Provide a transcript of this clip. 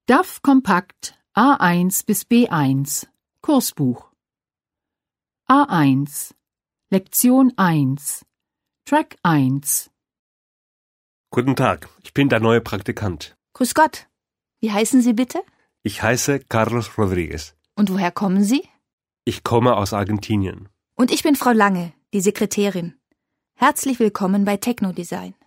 DAF Kompakt A1 bis B1 Kursbuch A1 Lektion 1 Track 1 Guten Tag, ich bin der neue Praktikant. Grüß Gott. Wie heißen Sie bitte? Ich heiße Carlos Rodriguez. Und woher kommen Sie? Ich komme aus Argentinien. Und ich bin Frau Lange, die Sekretärin. Herzlich willkommen bei Technodesign.